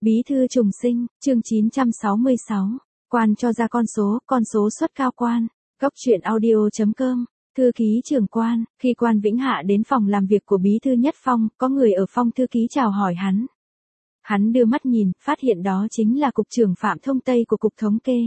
Bí thư trùng sinh, chương 966, quan cho ra con số suất cao quan, góc truyện audio.com, thư ký trưởng quan, khi quan Vĩnh Hạ đến phòng làm việc của bí thư Nhất Phong, có người ở phòng thư ký chào hỏi hắn. Hắn đưa mắt nhìn, phát hiện đó chính là cục trưởng Phạm Thông Tây của cục thống kê.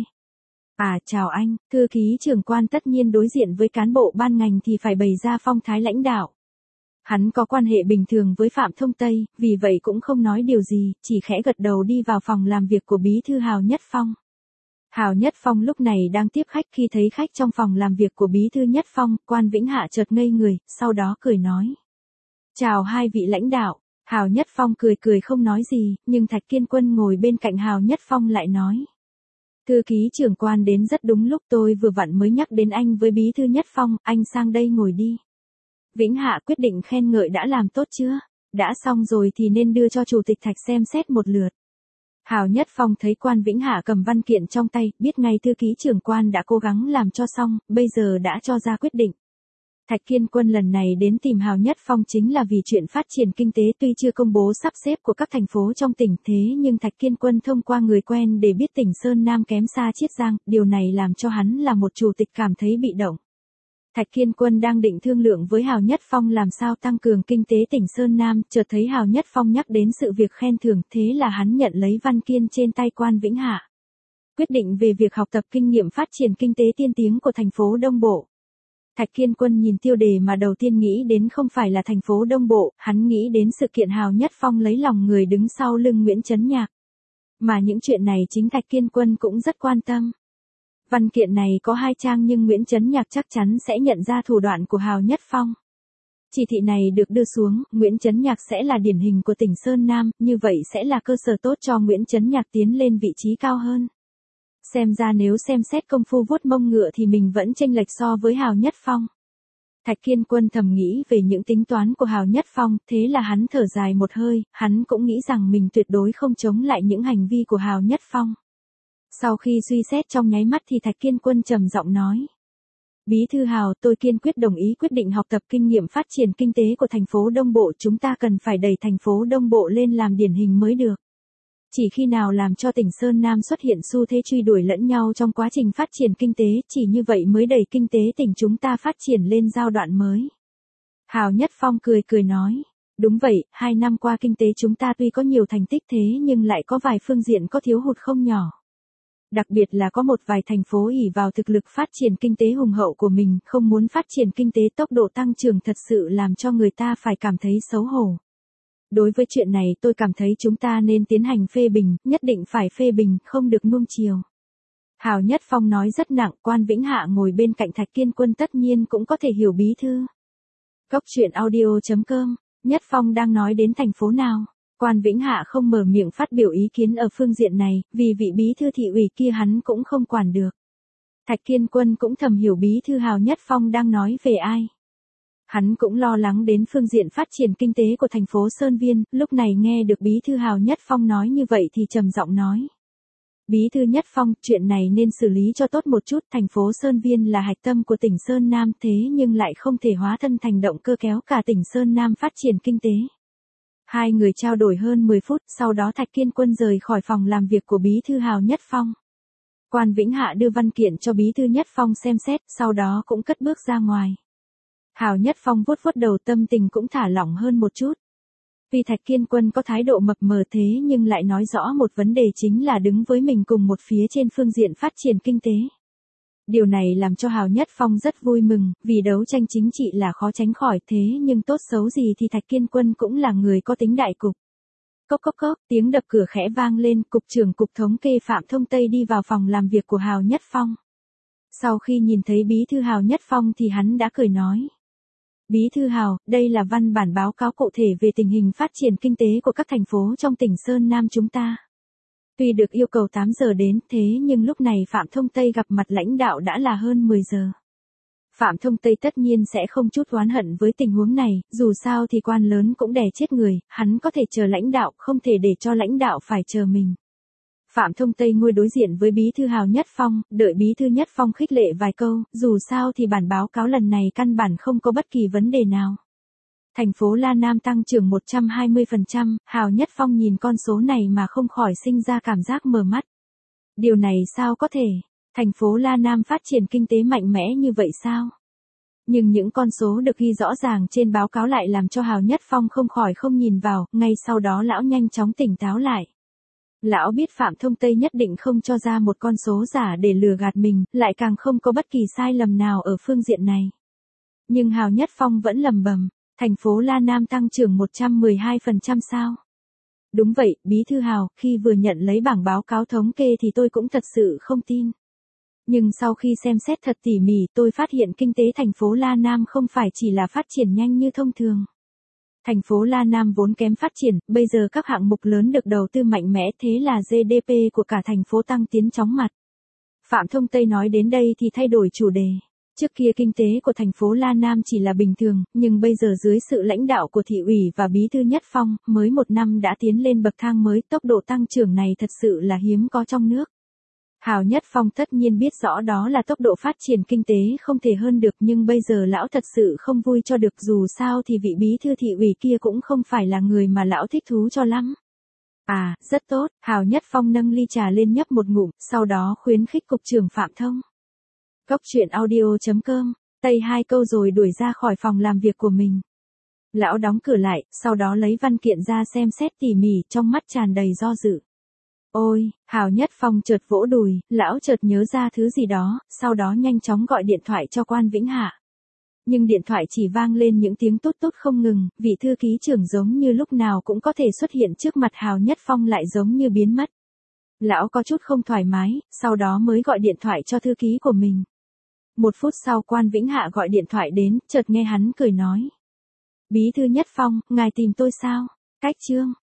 À chào anh, thư ký trưởng quan tất nhiên đối diện với cán bộ ban ngành thì phải bày ra phong thái lãnh đạo. Hắn có quan hệ bình thường với Phạm Thông Tây, vì vậy cũng không nói điều gì, chỉ khẽ gật đầu đi vào phòng làm việc của bí thư Hào Nhất Phong. Hào Nhất Phong lúc này đang tiếp khách, khi thấy khách trong phòng làm việc của bí thư Nhất Phong, quan Vĩnh Hạ chợt ngây người, sau đó cười nói. Chào hai vị lãnh đạo. Hào Nhất Phong cười không nói gì, nhưng Thạch Kiên Quân ngồi bên cạnh Hào Nhất Phong lại nói. Thư ký trưởng quan đến rất đúng lúc, tôi vừa vặn mới nhắc đến anh với bí thư Nhất Phong, anh sang đây ngồi đi. Vĩnh Hạ quyết định khen ngợi đã làm tốt chưa? Đã xong rồi thì nên đưa cho chủ tịch Thạch xem xét một lượt. Hào Nhất Phong thấy quan Vĩnh Hạ cầm văn kiện trong tay, biết ngay thư ký trưởng quan đã cố gắng làm cho xong, bây giờ đã cho ra quyết định. Thạch Kiên Quân lần này đến tìm Hào Nhất Phong chính là vì chuyện phát triển kinh tế, tuy chưa công bố sắp xếp của các thành phố trong tỉnh, thế nhưng Thạch Kiên Quân thông qua người quen để biết tỉnh Sơn Nam kém xa Chiết Giang, điều này làm cho hắn là một chủ tịch cảm thấy bị động. Thạch Kiên Quân đang định thương lượng với Hào Nhất Phong làm sao tăng cường kinh tế tỉnh Sơn Nam, chợt thấy Hào Nhất Phong nhắc đến sự việc khen thưởng, thế là hắn nhận lấy văn kiện trên tay quan Vĩnh Hạ. Quyết định về việc học tập kinh nghiệm phát triển kinh tế tiên tiến của thành phố Đông Bộ. Thạch Kiên Quân nhìn tiêu đề mà đầu tiên nghĩ đến không phải là thành phố Đông Bộ, hắn nghĩ đến sự kiện Hào Nhất Phong lấy lòng người đứng sau lưng Nguyễn Chấn Nhạc. Mà những chuyện này chính Thạch Kiên Quân cũng rất quan tâm. Văn kiện này có 2 trang nhưng Nguyễn Chấn Nhạc chắc chắn sẽ nhận ra thủ đoạn của Hào Nhất Phong. Chỉ thị này được đưa xuống, Nguyễn Chấn Nhạc sẽ là điển hình của tỉnh Sơn Nam, như vậy sẽ là cơ sở tốt cho Nguyễn Chấn Nhạc tiến lên vị trí cao hơn. Xem ra nếu xem xét công phu vuốt mông ngựa thì mình vẫn chênh lệch so với Hào Nhất Phong. Thạch Kiên Quân thầm nghĩ về những tính toán của Hào Nhất Phong, thế là hắn thở dài một hơi, hắn cũng nghĩ rằng mình tuyệt đối không chống lại những hành vi của Hào Nhất Phong. Sau khi suy xét trong nháy mắt thì Thạch Kiên Quân trầm giọng nói. Bí thư Hào, tôi kiên quyết đồng ý quyết định học tập kinh nghiệm phát triển kinh tế của thành phố Đông Bộ, chúng ta cần phải đẩy thành phố Đông Bộ lên làm điển hình mới được. Chỉ khi nào làm cho tỉnh Sơn Nam xuất hiện xu thế truy đuổi lẫn nhau trong quá trình phát triển kinh tế, chỉ như vậy mới đẩy kinh tế tỉnh chúng ta phát triển lên giai đoạn mới. Hào Nhất Phong cười nói. Đúng vậy, 2 năm qua kinh tế chúng ta tuy có nhiều thành tích thế nhưng lại có vài phương diện có thiếu hụt không nhỏ. Đặc biệt là có một vài thành phố ỷ vào thực lực phát triển kinh tế hùng hậu của mình, không muốn phát triển kinh tế tốc độ tăng trưởng thật sự làm cho người ta phải cảm thấy xấu hổ. Đối với chuyện này tôi cảm thấy chúng ta nên tiến hành phê bình, nhất định phải phê bình, không được nuông chiều. Hào Nhất Phong nói rất nặng, quan Vĩnh Hạ ngồi bên cạnh Thạch Kiên Quân tất nhiên cũng có thể hiểu bí thư. Góc truyện audio.com, Nhất Phong đang nói đến thành phố nào? Quan Vĩnh Hạ không mở miệng phát biểu ý kiến ở phương diện này, vì vị bí thư thị ủy kia hắn cũng không quản được. Thạch Kiên Quân cũng thầm hiểu bí thư Hào Nhất Phong đang nói về ai. Hắn cũng lo lắng đến phương diện phát triển kinh tế của thành phố Sơn Viên, lúc này nghe được bí thư Hào Nhất Phong nói như vậy thì trầm giọng nói. Bí thư Nhất Phong, chuyện này nên xử lý cho tốt một chút, thành phố Sơn Viên là hạch tâm của tỉnh Sơn Nam thế nhưng lại không thể hóa thân thành động cơ kéo cả tỉnh Sơn Nam phát triển kinh tế. Hai người trao đổi hơn 10 phút, sau đó Thạch Kiên Quân rời khỏi phòng làm việc của bí thư Hào Nhất Phong. Quan Vĩnh Hạ đưa văn kiện cho bí thư Nhất Phong xem xét, sau đó cũng cất bước ra ngoài. Hào Nhất Phong vuốt đầu, tâm tình cũng thả lỏng hơn một chút. Vì Thạch Kiên Quân có thái độ mập mờ thế nhưng lại nói rõ một vấn đề chính là đứng với mình cùng một phía trên phương diện phát triển kinh tế. Điều này làm cho Hào Nhất Phong rất vui mừng, vì đấu tranh chính trị là khó tránh khỏi thế nhưng tốt xấu gì thì Thạch Kiên Quân cũng là người có tính đại cục. Cốc, tiếng đập cửa khẽ vang lên, cục trưởng cục thống kê Phạm Thông Tây đi vào phòng làm việc của Hào Nhất Phong. Sau khi nhìn thấy bí thư Hào Nhất Phong thì hắn đã cười nói. Bí thư Hào, đây là văn bản báo cáo cụ thể về tình hình phát triển kinh tế của các thành phố trong tỉnh Sơn Nam chúng ta. Tuy được yêu cầu 8 giờ đến thế nhưng lúc này Phạm Thông Tây gặp mặt lãnh đạo đã là hơn 10 giờ. Phạm Thông Tây tất nhiên sẽ không chút oán hận với tình huống này, dù sao thì quan lớn cũng đè chết người, hắn có thể chờ lãnh đạo, không thể để cho lãnh đạo phải chờ mình. Phạm Thông Tây ngồi đối diện với bí thư Hào Nhất Phong, đợi bí thư Nhất Phong khích lệ vài câu, dù sao thì bản báo cáo lần này căn bản không có bất kỳ vấn đề nào. Thành phố La Nam tăng trưởng 120%, Hào Nhất Phong nhìn con số này mà không khỏi sinh ra cảm giác mờ mắt. Điều này sao có thể? Thành phố La Nam phát triển kinh tế mạnh mẽ như vậy sao? Nhưng những con số được ghi rõ ràng trên báo cáo lại làm cho Hào Nhất Phong không khỏi không nhìn vào, ngay sau đó lão nhanh chóng tỉnh táo lại. Lão biết Phạm Thông Tây nhất định không cho ra một con số giả để lừa gạt mình, lại càng không có bất kỳ sai lầm nào ở phương diện này. Nhưng Hào Nhất Phong vẫn lẩm bẩm, thành phố La Nam tăng trưởng 112% sao? Đúng vậy, Bí thư Hào, khi vừa nhận lấy bảng báo cáo thống kê thì tôi cũng thật sự không tin. Nhưng sau khi xem xét thật tỉ mỉ, tôi phát hiện kinh tế thành phố La Nam không phải chỉ là phát triển nhanh như thông thường. Thành phố La Nam vốn kém phát triển, bây giờ các hạng mục lớn được đầu tư mạnh mẽ, thế là GDP của cả thành phố tăng tiến chóng mặt. Phạm Thông Tây nói đến đây thì thay đổi chủ đề. Trước kia kinh tế của thành phố La Nam chỉ là bình thường, nhưng bây giờ dưới sự lãnh đạo của thị ủy và Bí thư Nhất Phong, mới một năm đã tiến lên bậc thang mới, tốc độ tăng trưởng này thật sự là hiếm có trong nước. Hào Nhất Phong tất nhiên biết rõ đó là tốc độ phát triển kinh tế không thể hơn được, nhưng bây giờ lão thật sự không vui cho được, dù sao thì vị bí thư thị ủy kia cũng không phải là người mà lão thích thú cho lắm. À, rất tốt, Hào Nhất Phong nâng ly trà lên nhấp một ngụm, sau đó khuyến khích cục trưởng Phạm Thông. Cốc truyện audio.com, tây hai câu rồi đuổi ra khỏi phòng làm việc của mình. Lão đóng cửa lại, sau đó lấy văn kiện ra xem xét tỉ mỉ, trong mắt tràn đầy do dự. Ôi, Hào Nhất Phong chợt vỗ đùi, lão chợt nhớ ra thứ gì đó, sau đó nhanh chóng gọi điện thoại cho quan Vĩnh Hạ. Nhưng điện thoại chỉ vang lên những tiếng tút tút không ngừng, vị thư ký trưởng giống như lúc nào cũng có thể xuất hiện trước mặt Hào Nhất Phong lại giống như biến mất. Lão có chút không thoải mái, sau đó mới gọi điện thoại cho thư ký của mình. 1 phút sau quan Vĩnh Hạ gọi điện thoại đến, chợt nghe hắn cười nói. Bí thư Nhất Phong, ngài tìm tôi sao? Cách chương.